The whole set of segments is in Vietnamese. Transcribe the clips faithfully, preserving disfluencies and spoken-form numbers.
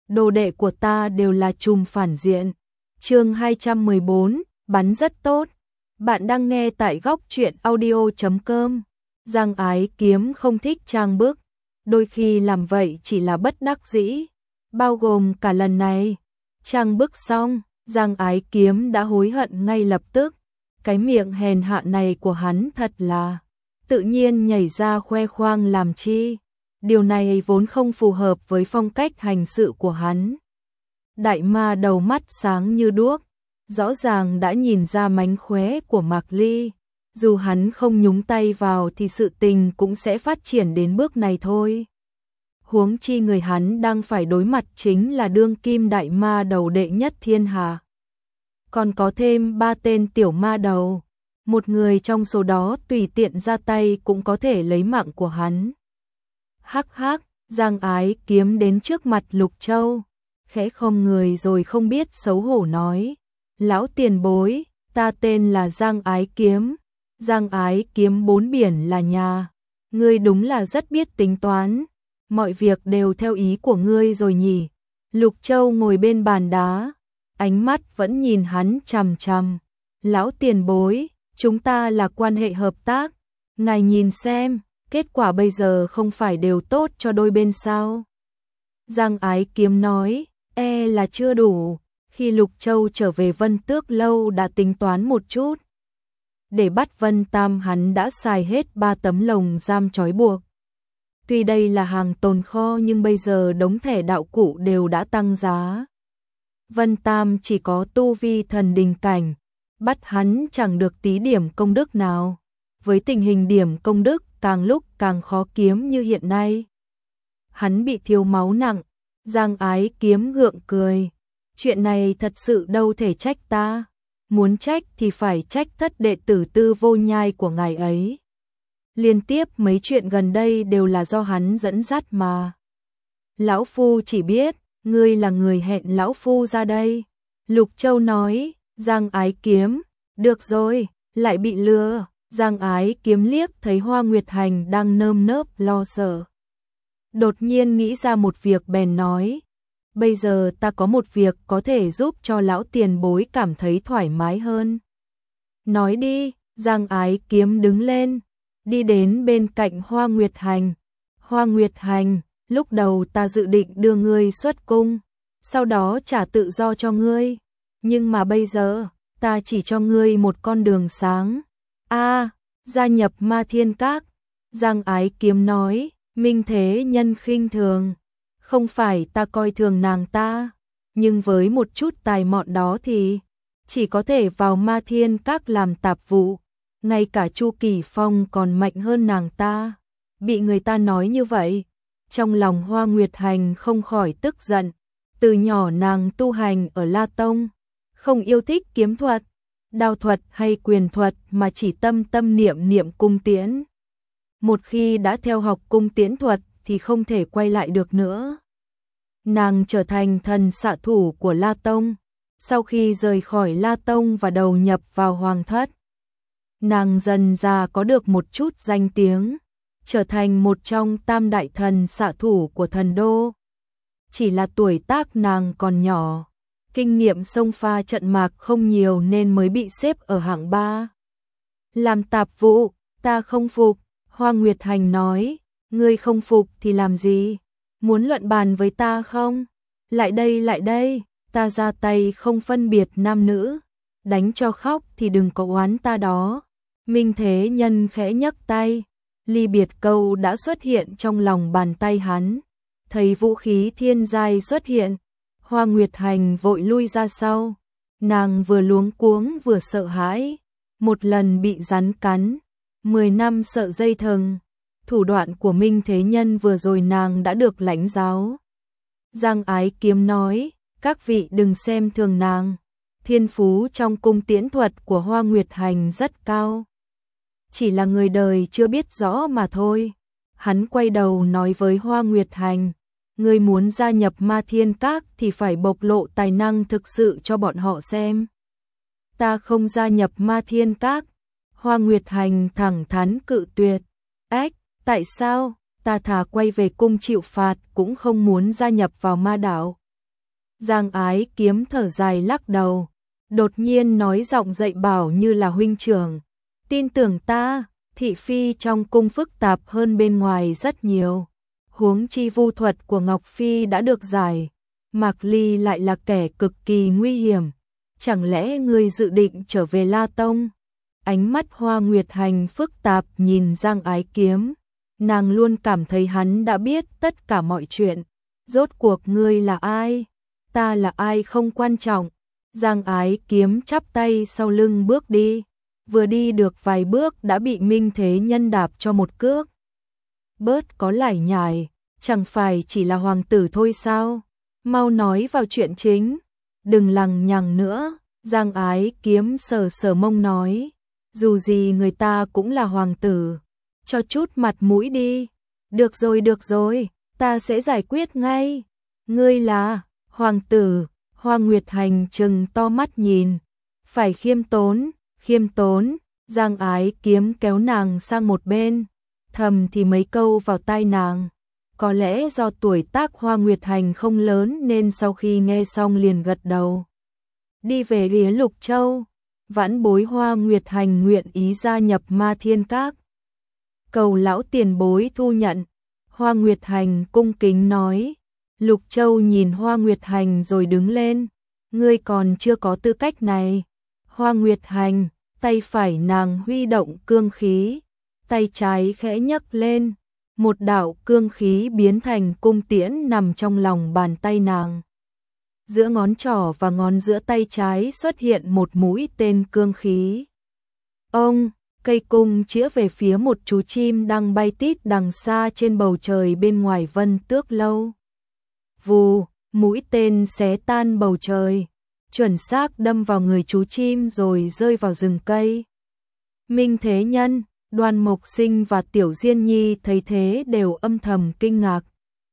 đồ đệ của ta đều là trùm phản diện. Chương hai trăm mười bốn, bắn rất tốt. Bạn đang nghe tại góc truyện audio chấm com. Giang Ái Kiếm không thích trang bức, đôi khi làm vậy chỉ là bất đắc dĩ, bao gồm cả lần này. Trang bức xong, Giang Ái Kiếm đã hối hận ngay lập tức. Cái miệng hèn hạ này của hắn thật là tự nhiên nhảy ra khoe khoang làm chi. Điều này vốn không phù hợp với phong cách hành sự của hắn. Đại ma đầu mắt sáng như đuốc, rõ ràng đã nhìn ra mánh khóe của Mạc Ly. Dù hắn không nhúng tay vào thì sự tình cũng sẽ phát triển đến bước này thôi. Huống chi người hắn đang phải đối mặt chính là đương kim đại ma đầu đệ nhất thiên hạ. Còn có thêm ba tên tiểu ma đầu, một người trong số đó tùy tiện ra tay cũng có thể lấy mạng của hắn. Hắc hắc, Giang Ái Kiếm đến trước mặt Lục Châu, khẽ khom người rồi không biết xấu hổ nói: "Lão tiền bối, ta tên là Giang Ái Kiếm, Giang Ái Kiếm bốn biển là nhà. Ngươi đúng là rất biết tính toán, mọi việc đều theo ý của ngươi rồi nhỉ?" Lục Châu ngồi bên bàn đá, ánh mắt vẫn nhìn hắn chằm chằm. "Lão tiền bối, chúng ta là quan hệ hợp tác, ngài nhìn xem, kết quả bây giờ không phải đều tốt cho đôi bên sao?" Giang Ái Kiếm nói: "E là chưa đủ." Khi Lục Châu trở về Vân Tước Lâu đã tính toán một chút. Để bắt Vân Tam hắn đã xài hết ba tấm lồng giam trói buộc. Tuy đây là hàng tồn kho nhưng bây giờ đống thẻ đạo cụ đều đã tăng giá. Vân Tam chỉ có tu vi thần đình cảnh, bắt hắn chẳng được tí điểm công đức nào. Với tình hình điểm công đức càng lúc càng khó kiếm như hiện nay, hắn bị thiếu máu nặng. Giang Ái Kiếm gượng cười: "Chuyện này thật sự đâu thể trách ta, muốn trách thì phải trách thất đệ tử Tư Vô Nhai của ngài ấy. Liên tiếp mấy chuyện gần đây đều là do hắn dẫn dắt mà. Lão phu chỉ biết, ngươi là người hẹn lão phu ra đây." Lục Châu nói. Giang Ái Kiếm: "Được rồi, lại bị lừa." Giang Ái Kiếm liếc thấy Hoa Nguyệt Hành đang nơm nớp lo sợ, đột nhiên nghĩ ra một việc bèn nói: "Bây giờ ta có một việc có thể giúp cho lão tiền bối cảm thấy thoải mái hơn." "Nói đi." Giang Ái Kiếm đứng lên, đi đến bên cạnh Hoa Nguyệt Hành. "Hoa Nguyệt Hành, lúc đầu ta dự định đưa ngươi xuất cung, sau đó trả tự do cho ngươi, nhưng mà bây giờ, ta chỉ cho ngươi một con đường sáng. A, gia nhập Ma Thiên Các." Giang Ái Kiếm nói: "Minh Thế Nhân khinh thường, không phải ta coi thường nàng ta, nhưng với một chút tài mọn đó thì chỉ có thể vào Ma Thiên Các làm tạp vụ, ngay cả Chu Kỳ Phong còn mạnh hơn nàng ta." Bị người ta nói như vậy, trong lòng Hoa Nguyệt Hành không khỏi tức giận. Từ nhỏ nàng tu hành ở La Tông, không yêu thích kiếm thuật, đao thuật hay quyền thuật mà chỉ tâm tâm niệm niệm cung tiễn. Một khi đã theo học cung tiễn thuật thì không thể quay lại được nữa. Nàng trở thành thần xạ thủ của La Tông. Sau khi rời khỏi La Tông và đầu nhập vào Hoàng Thất, nàng dần ra có được một chút danh tiếng, trở thành một trong tam đại thần xạ thủ của thần đô. Chỉ là tuổi tác nàng còn nhỏ, kinh nghiệm xông pha trận mạc không nhiều nên mới bị xếp ở hạng ba. "Làm tạp vụ, ta không phục." Hoa Nguyệt Hành nói. "Ngươi không phục thì làm gì? Muốn luận bàn với ta không? Lại đây lại đây, ta ra tay không phân biệt nam nữ, đánh cho khóc thì đừng có oán ta đó." Minh Thế Nhân khẽ nhấc tay, ly biệt câu đã xuất hiện trong lòng bàn tay hắn. Thấy vũ khí thiên giai xuất hiện, Hoa Nguyệt Hành vội lui ra sau. Nàng vừa luống cuống vừa sợ hãi, một lần bị rắn cắn, mười năm sợ dây thừng. Thủ đoạn của Minh Thế Nhân vừa rồi nàng đã được lãnh giáo. Giang Ái Kiếm nói: "Các vị đừng xem thường nàng, thiên phú trong cung tiễn thuật của Hoa Nguyệt Hành rất cao, chỉ là người đời chưa biết rõ mà thôi." Hắn quay đầu nói với Hoa Nguyệt Hành: "Ngươi muốn gia nhập Ma Thiên Các thì phải bộc lộ tài năng thực sự cho bọn họ xem." "Ta không gia nhập Ma Thiên Các." Hoa Nguyệt Hành thẳng thắn cự tuyệt. "Ếch, tại sao? Ta thà quay về cung chịu phạt cũng không muốn gia nhập vào ma đạo." Giang Ái Kiếm thở dài lắc đầu, đột nhiên nói giọng dạy bảo như là huynh trưởng. Tin tưởng ta, thị phi trong cung phức tạp hơn bên ngoài rất nhiều. Huống chi vu thuật của Ngọc Phi đã được giải, Mạc Ly lại là kẻ cực kỳ nguy hiểm. Chẳng lẽ ngươi dự định trở về La Tông? Ánh mắt Hoa Nguyệt Hành phức tạp nhìn Giang Ái Kiếm. Nàng luôn cảm thấy hắn đã biết tất cả mọi chuyện. Rốt cuộc ngươi là ai? Ta là ai không quan trọng. Giang Ái Kiếm chắp tay sau lưng bước đi. Vừa đi được vài bước đã bị Minh Thế Nhân đạp cho một cước. Bớt có lải nhải, chẳng phải chỉ là hoàng tử thôi sao? Mau nói vào chuyện chính, đừng lằng nhằng nữa. Giang Ái Kiếm sờ sờ mông nói, dù gì người ta cũng là hoàng tử, cho chút mặt mũi đi. Được rồi được rồi, ta sẽ giải quyết ngay. Ngươi là hoàng tử? Hoa Nguyệt Hành trừng to mắt nhìn, phải khiêm tốn, khiêm tốn. Giang Ái Kiếm kéo nàng sang một bên, thầm thì mấy câu vào tai nàng. Có lẽ do tuổi tác Hoa Nguyệt Hành không lớn nên sau khi nghe xong liền gật đầu. Đi về phía Lục Châu, vãn bối Hoa Nguyệt Hành nguyện ý gia nhập Ma Thiên Các. Cầu lão tiền bối thu nhận. Hoa Nguyệt Hành cung kính nói. Lục Châu nhìn Hoa Nguyệt Hành rồi đứng lên. Ngươi còn chưa có tư cách này. Hoa Nguyệt Hành, tay phải nàng huy động cương khí, tay trái khẽ nhấc lên. Một đạo cương khí biến thành cung tiễn nằm trong lòng bàn tay nàng. Giữa ngón trỏ và ngón giữa tay trái xuất hiện một mũi tên cương khí. Ông, cây cung chĩa về phía một chú chim đang bay tít đằng xa trên bầu trời bên ngoài Vân Tước Lâu. Vù, mũi tên xé tan bầu trời, chuẩn xác đâm vào người chú chim rồi rơi vào rừng cây. Minh Thế Nhân, Đoan Mộc Sinh và Tiểu Diên Nhi thấy thế đều âm thầm kinh ngạc.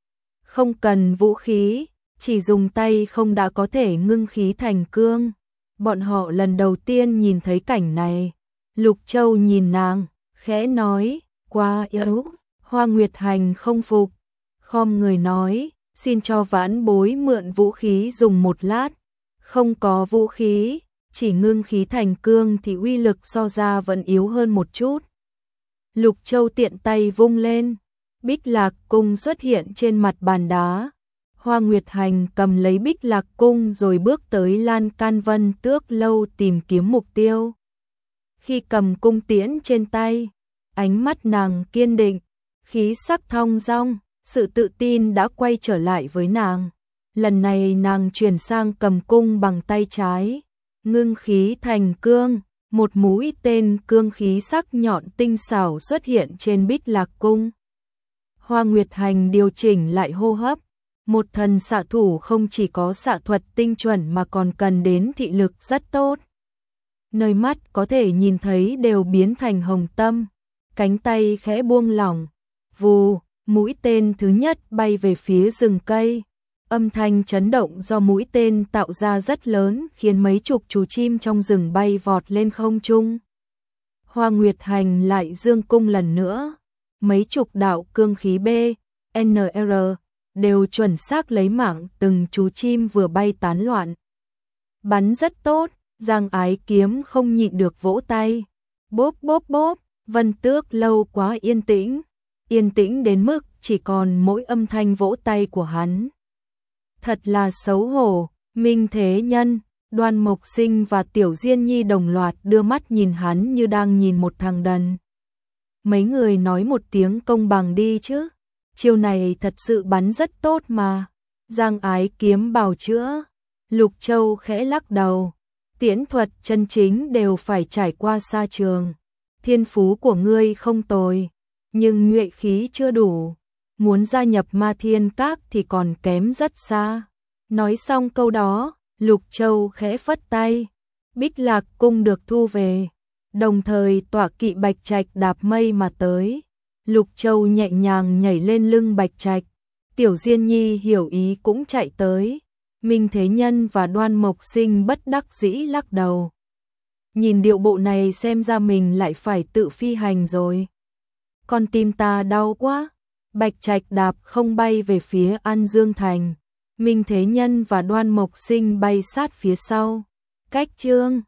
Không cần vũ khí, chỉ dùng tay không đã có thể ngưng khí thành cương. Bọn họ lần đầu tiên nhìn thấy cảnh này. Lục Châu nhìn nàng, khẽ nói, quá yếu. Hoa Nguyệt Hành không phục, khom người nói, xin cho vãn bối mượn vũ khí dùng một lát. Không có vũ khí, chỉ ngưng khí thành cương thì uy lực so ra vẫn yếu hơn một chút. Lục Châu tiện tay vung lên, Bích Lạc Cung xuất hiện trên mặt bàn đá. Hoa Nguyệt Hành cầm lấy Bích Lạc Cung rồi bước tới lan can Vân Tước Lâu tìm kiếm mục tiêu. Khi cầm cung tiễn trên tay, ánh mắt nàng kiên định, khí sắc thong dong, sự tự tin đã quay trở lại với nàng. Lần này nàng chuyển sang cầm cung bằng tay trái, ngưng khí thành cương, một mũi tên cương khí sắc nhọn tinh xảo xuất hiện trên Bích Lạc Cung. Hoa Nguyệt Hành điều chỉnh lại hô hấp, một thần xạ thủ không chỉ có xạ thuật tinh chuẩn mà còn cần đến thị lực rất tốt. Nơi mắt có thể nhìn thấy đều biến thành hồng tâm, cánh tay khẽ buông lỏng, vù, mũi tên thứ nhất bay về phía rừng cây. Âm thanh chấn động do mũi tên tạo ra rất lớn khiến mấy chục chú chim trong rừng bay vọt lên không trung. Hoa Nguyệt Hành lại dương cung lần nữa, mấy chục đạo cương khí B, N R đều chuẩn xác lấy mạng từng chú chim vừa bay tán loạn. Bắn rất tốt, Giang Ái Kiếm không nhịn được vỗ tay. Bốp bốp bốp, Vân Tước Lâu quá yên tĩnh, yên tĩnh đến mức chỉ còn mỗi âm thanh vỗ tay của hắn. Thật là xấu hổ. Minh Thế Nhân, Đoan Mộc Sinh và Tiểu Diên Nhi đồng loạt đưa mắt nhìn hắn như đang nhìn một thằng đần. Mấy người nói một tiếng công bằng đi chứ, chiêu này thật sự bắn rất tốt mà. Giang Ái Kiếm bào chữa. Lục Châu khẽ lắc đầu, tiễn thuật chân chính đều phải trải qua sa trường. Thiên phú của ngươi không tồi, nhưng nhuệ khí chưa đủ. Muốn gia nhập Ma Thiên Các thì còn kém rất xa. Nói xong câu đó, Lục Châu khẽ phất tay, Bích Lạc Cung được thu về, đồng thời tọa kỵ Bạch Trạch đạp mây mà tới. Lục Châu nhẹ nhàng nhảy lên lưng Bạch Trạch, Tiểu Diên Nhi hiểu ý cũng chạy tới. Minh Thế Nhân và Đoan Mộc Sinh bất đắc dĩ lắc đầu. Nhìn điệu bộ này xem ra mình lại phải tự phi hành rồi. Con tim ta đau quá. Bạch Trạch đạp không bay về phía An Dương Thành. Minh Thế Nhân và Đoan Mộc Sinh bay sát phía sau. Cách chương